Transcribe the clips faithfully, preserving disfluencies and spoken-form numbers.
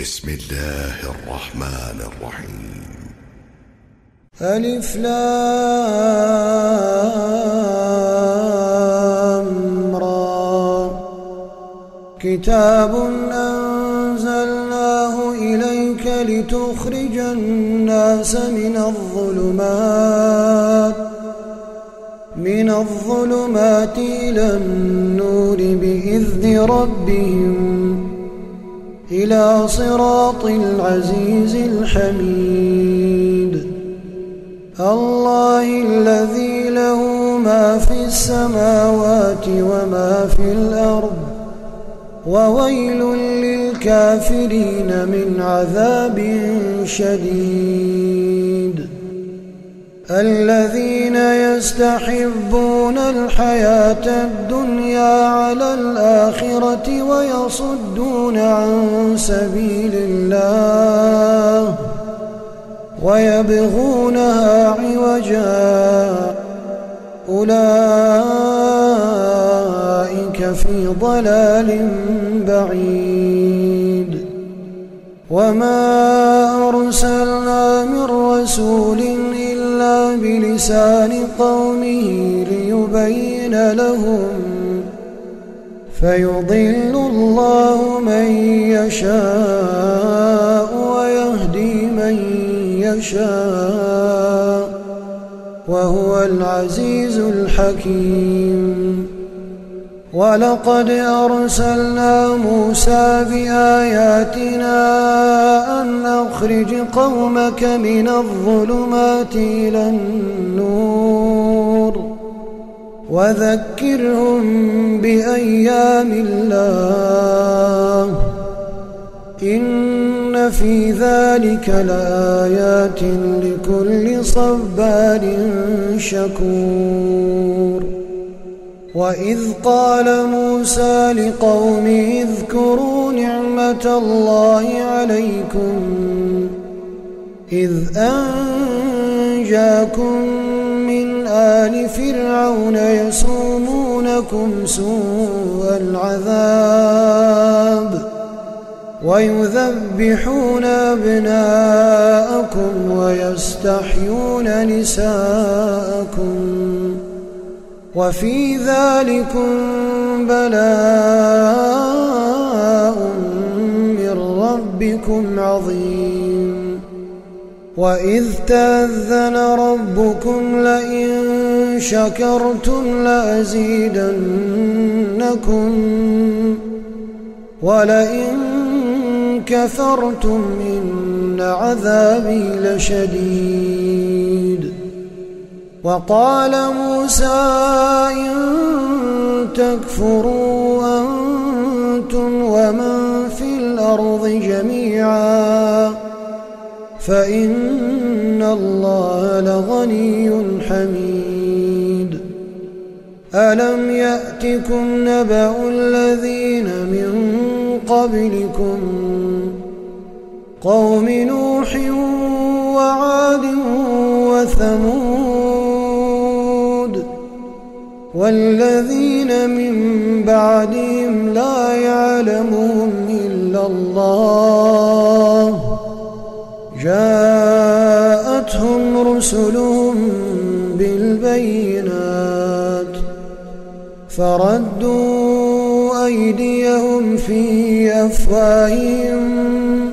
بسم الله الرحمن الرحيم. ألف لام را كتاب أنزلناه إليك لتخرج الناس من الظلمات من الظلمات إلى النور بإذن ربهم إلى صراط العزيز الحميد الله الذي له ما في السماوات وما في الأرض وويل للكافرين من عذاب شديد الذين يستحبون الحياة الدنيا على الآخرة ويصدون عن سبيل الله ويبغونها عوجا أولئك في ضلال بعيد وما أرسلنا من رسول إلا بلسان قومه ليبين لهم فيضل الله من يشاء ويهدي من يشاء وهو العزيز الحكيم ولقد أرسلنا موسى بآياتنا أن أخرج قومك من الظلمات إلى النور وذكرهم بأيام الله إن في ذلك لآيات لكل صبار شكور وإذ قال موسى لقومه اذكروا نعمة الله عليكم إذ أنجاكم من آل فرعون يسومونكم سوء العذاب ويذبحون أبناءكم ويستحيون نساءكم وفي ذلكم بلاء من ربكم عظيم وإذ تأذن ربكم لئن شكرتم لأزيدنكم ولئن كفرتم إن عذابي لشديد وقال موسى إن تكفروا أنتم ومن في الأرض جميعا فإن الله لغني حميد ألم يأتكم نبأ الذين من قبلكم قوم نوح وعاد وثمود والذين من بعدهم لا يعلمهم إلا الله جاءتهم رسلهم بالبينات فردوا أيديهم في أفواههم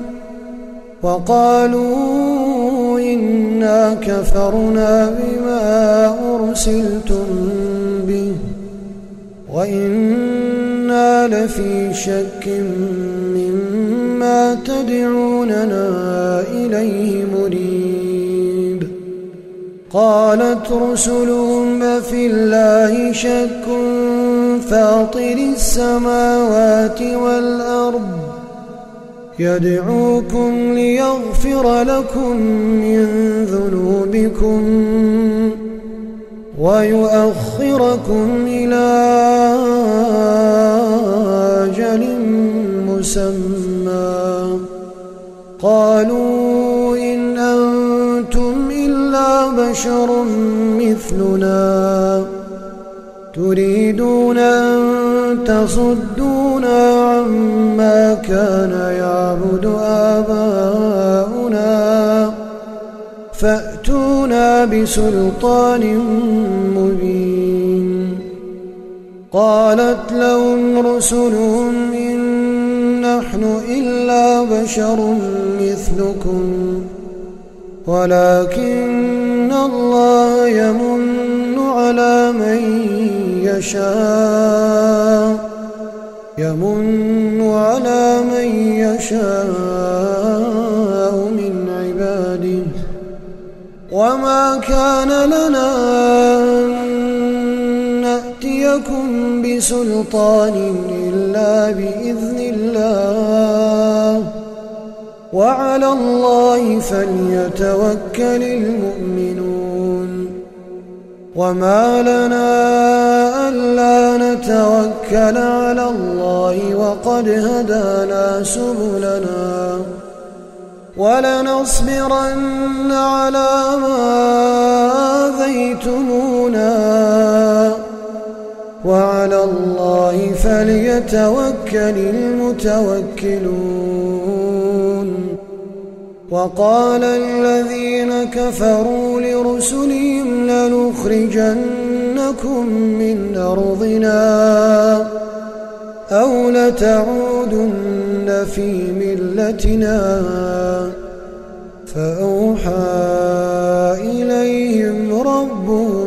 وقالوا إنا كفرنا بما أرسلتم به وإنا لفي شك مما تدعوننا إليه مريب قالت رسلهم أفي الله شك فاطر السماوات والأرض يدعوكم ليغفر لكم من ذنوبكم ويؤخركم إلى أجل مسمى قالوا إن أنتم إلا بشر مثلنا تريدون أن تصدونا عما كان يعبد آباؤنا فأتونا بسلطان مبين. قالت لهم رسلهم إن نحن إلا بشر مثلكم ولكن الله يمن على من يشاء يمن على من يشاء من عباده وما كان لنا أن نأتيكم بسلطان إلا بإذن الله وعلى الله فليتوكل المؤمنون. وما لنا ألا نتوكل على الله وقد هدانا سبلنا ولنصبرن على ما آذيتمونا وعلى الله فليتوكل المتوكلون. وقال الذين كفروا لرسلهم لنخرجنكم من أرضنا أو لتعودن في ملتنا فأوحى إليهم ربهم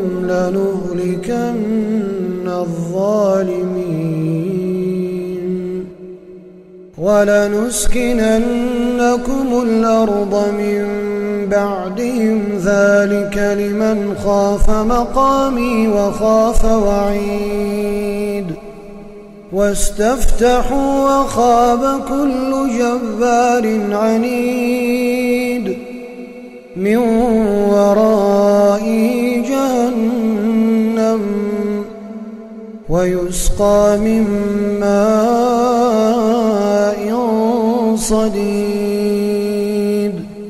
لنهلكن الظالمين ولنسكننكم الأرض من بعدهم ذلك لمن خاف مقامي وخاف وعيد. واستفتحوا وخاب كل جبار عنيد من ورائه جهنم ويسقى من ماء صديد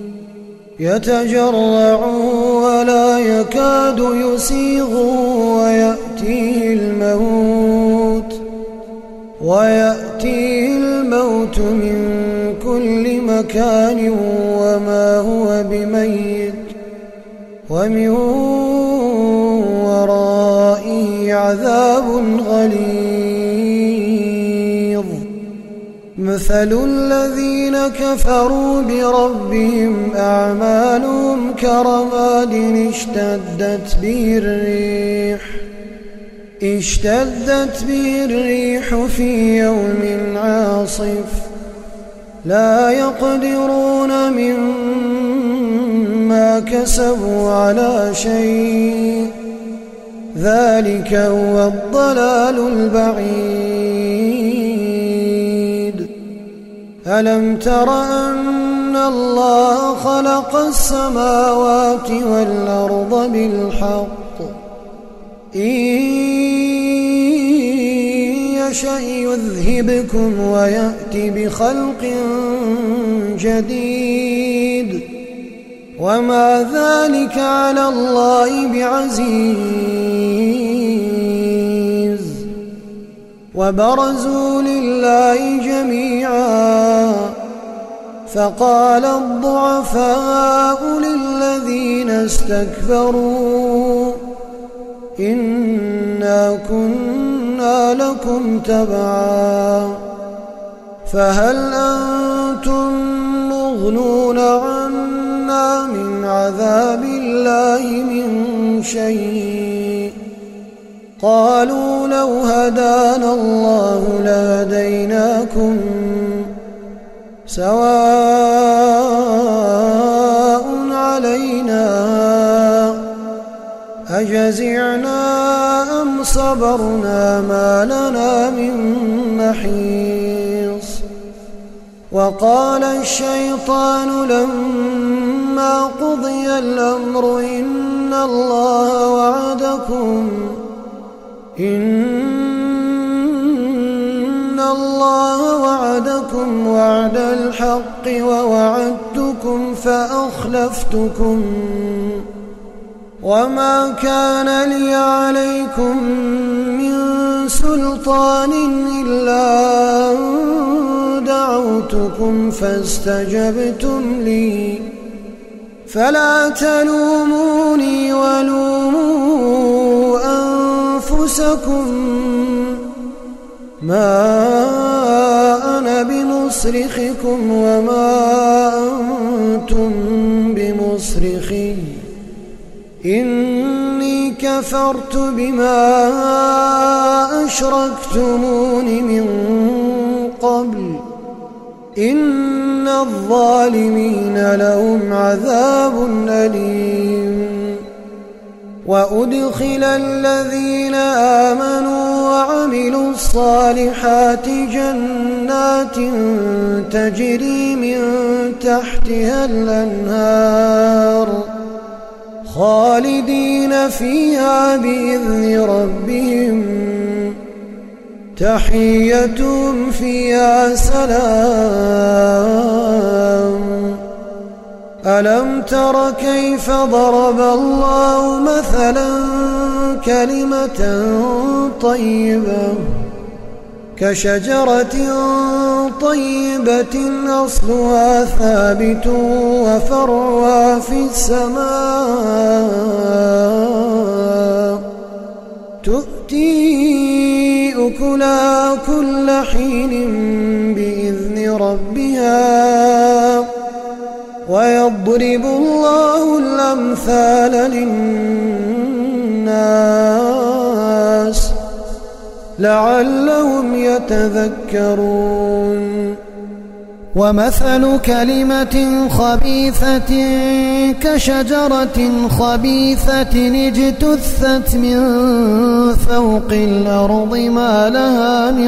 يتجرع ولا يكاد يسيغ ويأتيه الموت ويأتيه الموت من كل مكان وما هو بميت ومن ورائه عذاب غليظ. مثل الذين كفروا بربهم أعمالهم كرماد اشتدت به الريح اشتدت به الريح في يوم عاصف لا يقدرون مما كسبوا على شيء ذلك هو الضلال البعيد. ألم تر أن الله خلق السماوات والأرض بالحق إن يشأ يذهبكم ويأتي بخلق جديد وما ذلك على الله بعزيز. وبرزوا لله جميعا فقال الضعفاء للذين استكبروا إنا كنا لكم تبعا فهل أنتم مغنون عنا من عذاب الله من شيء قالوا لو هدانا الله لهديناكم سواء علينا أجزعنا أم صبرنا ما لنا من محيص. وقال الشيطان لما قضي الأمر إن الله وعدكم إن الله وعدكم وعد الحق ووعدتكم فأخلفتكم وما كان لي عليكم من سلطان إلا أن دعوتكم فاستجبتم لي فلا تلوموني ولوموا أنفسكم ما أنا بمصرخكم وما أنتم بمصرخي إني كفرت بما أشركتمون من قبل إن الظالمين لهم عذاب أليم وأدخل الذين آمنوا وعملوا الصالحات جنات تجري من تحتها الأنهار خالدين فيها بإذن ربهم تحيتهم فيها سلام ألم تر كيف ضرب الله مثلا كلمة طيبة كشجرة طيبة أصلها ثابت وفرعها في السماء تؤتي أكلها كل حين بإذن ربها ويضرب الله الأمثال للناس لعلهم يتذكرون ومثل كلمة خبيثة كشجرة خبيثة اجتثت من فوق الأرض ما لها من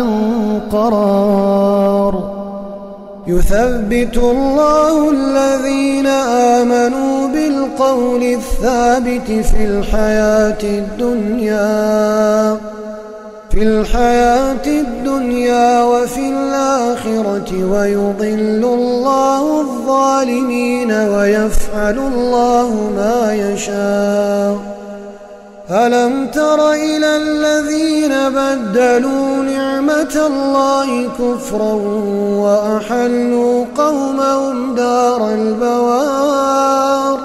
قرار يثبت الله الذين آمنوا بالقول الثابت في الحياة الدنيا في الحياة الدنيا وفي الآخرة ويضل الله الظالمين ويفعل الله ما يشاء ألم تر إلى الذين بدلوا نعمة الله كفرا وأحلوا قومهم دار البوار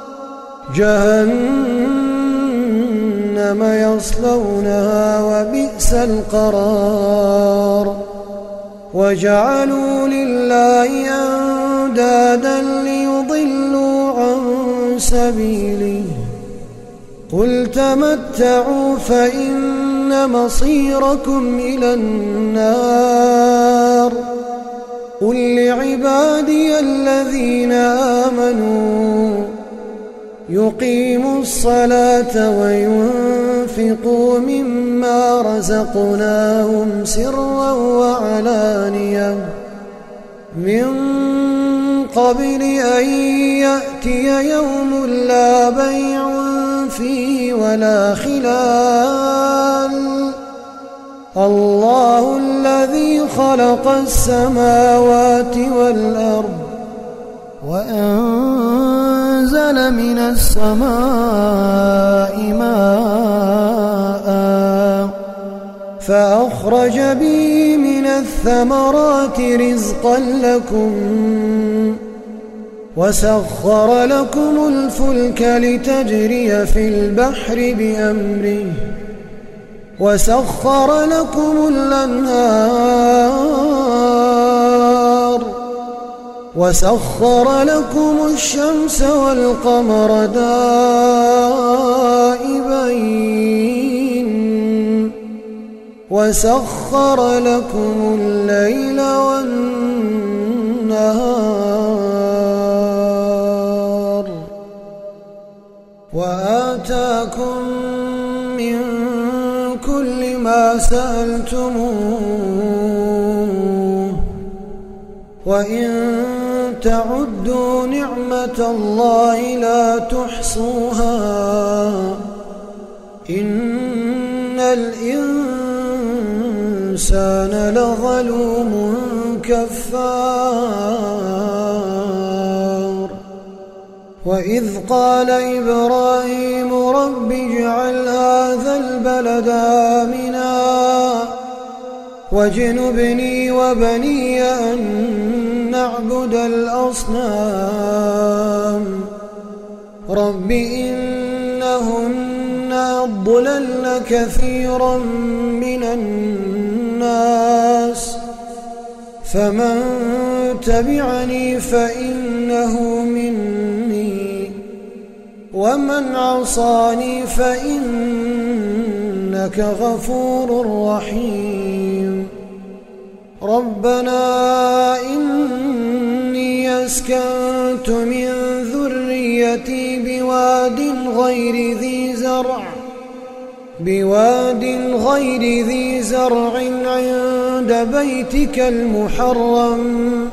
جهنم يصلونها وبئس القرار وجعلوا لله أندادا ليضلوا عن سبيله قل تمتعوا فإن مصيركم إلى النار قل لعبادي الذين آمنوا يقيموا الصلاة وينفقوا مما رزقناهم سرا وعلانية من قبل أن يأتي يوم لا بيع فيه ولا خلال الله الذي خلق السماوات والأرض وأنزل من السماء ماء فأخرج به من الثمرات رزقا لكم وسخر لكم الفلك لتجري في البحر بأمره وسخر لكم الأنهار وسخر لكم الشمس والقمر دائبين وسخر لكم الليل والنهار وآتاكم من كل ما سألتموه وإن تعدوا نعمة الله لا تحصوها إن الإنسان لظلوم كفار وإذ قال إبراهيم رب اجعل هذا البلد آمنا واجنبني وبني أن نعبد الأصنام رب إنهن أضللن كثيرا من الناس فمن تبعني فإنه مني ومن عصاني فإنك غفور رحيم ربنا إني أسكنت من ذريتي بواد غير ذي زرع بواد غير ذي زرع عند بيتك المحرم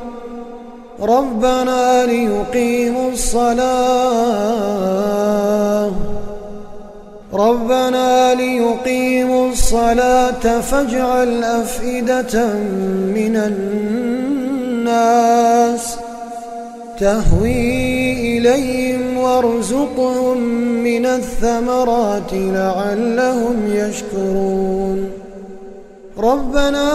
ربنا ليقيموا الصلاة ربنا ليقيموا الصلاة فاجعل أفئدة من الناس تهوي إليهم وارزقهم من الثمرات لعلهم يشكرون ربنا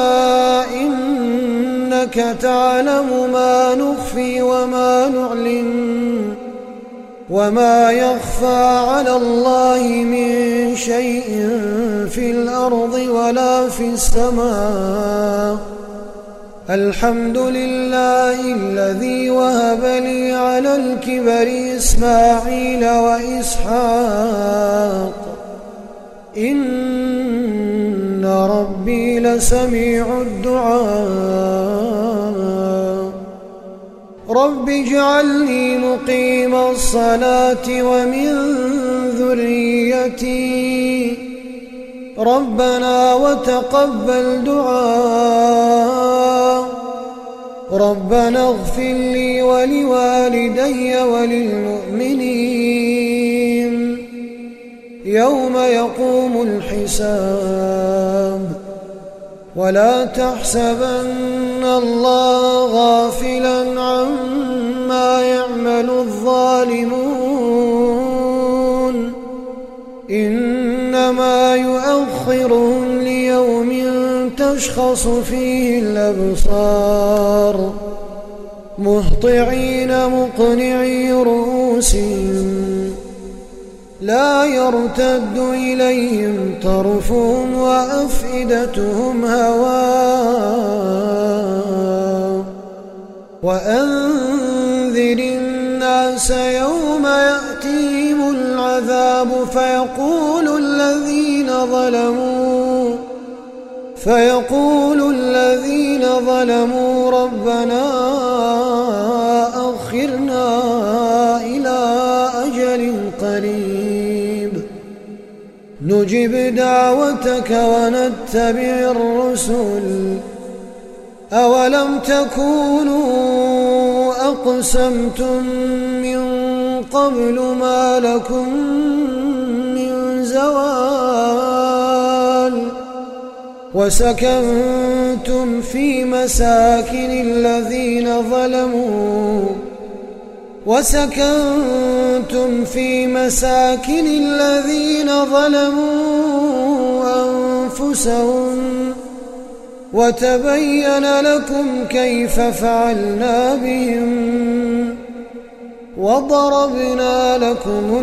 إنك تعلم ما نخفي وما نعلن وما يخفى على الله من شيء في الأرض ولا في السماء الحمد لله الذي وهب لي على الكبر إسماعيل وإسحاق إن ربي لسميع الدعاء رب اجعلني مقيم الصلاة ومن ذريتي ربنا وتقبل دعاء ربنا اغفر لي ولوالدي وللمؤمنين يوم يقوم الحساب ولا تحسبن الله غافلا عما يعمل الظالمون إنما يؤخرهم ليوم تشخص فيه الأبصار مهطعين مقنعي رؤوسهم لا يرتد إليهم طرفهم وأفئدتهم هواء وأنذر الناس يوم يأتيهم العذاب فيقول الذين ظلموا فيقول الذين ظلموا ربنا أخرنا إلى أجل قريب نجب دعوتك ونتبع الرسل أولم تكونوا أقسمتم من قبل ما لكم من زوال وسكنتم في مساكن الذين ظلموا وسكنتم في مساكن الذين ظلموا أنفسهم وتبين لكم كيف فعلنا بهم وضربنا لكم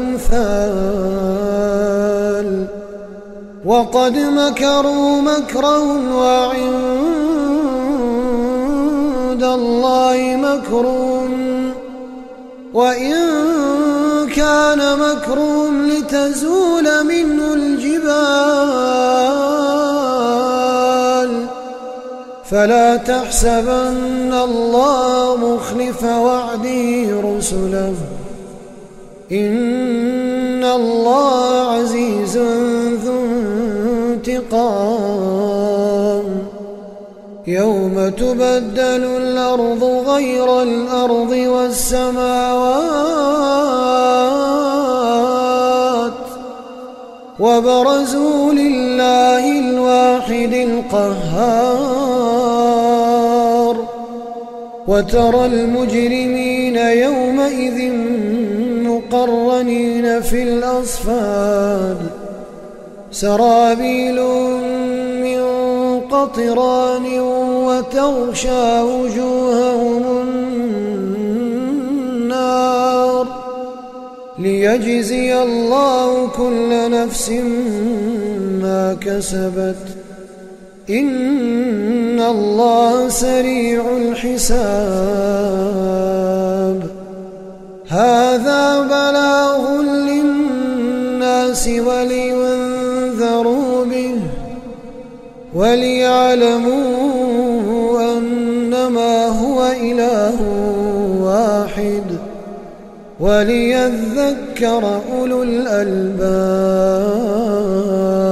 الأمثال وقد مكروا مكرهم وعند الله مكرهم وإن كان مكرهم لتزول منه الجبال فلا تحسبن الله مخلف وعده رسله إن الله عزيز ذو انتقام يوم تبدل الأرض غير الأرض والسماوات وبرزوا لله الواحد القهار وترى المجرمين يومئذ مقرنين في الأصفاد سرابيل من قطران وتغشى وجوههم النار ليجزي الله كل نفس ما كسبت إن الله سريع الحساب. هذا بلاغ للناس ولينذروا به وليعلموا أنما هو إله واحد وليذكر أولو الألباب.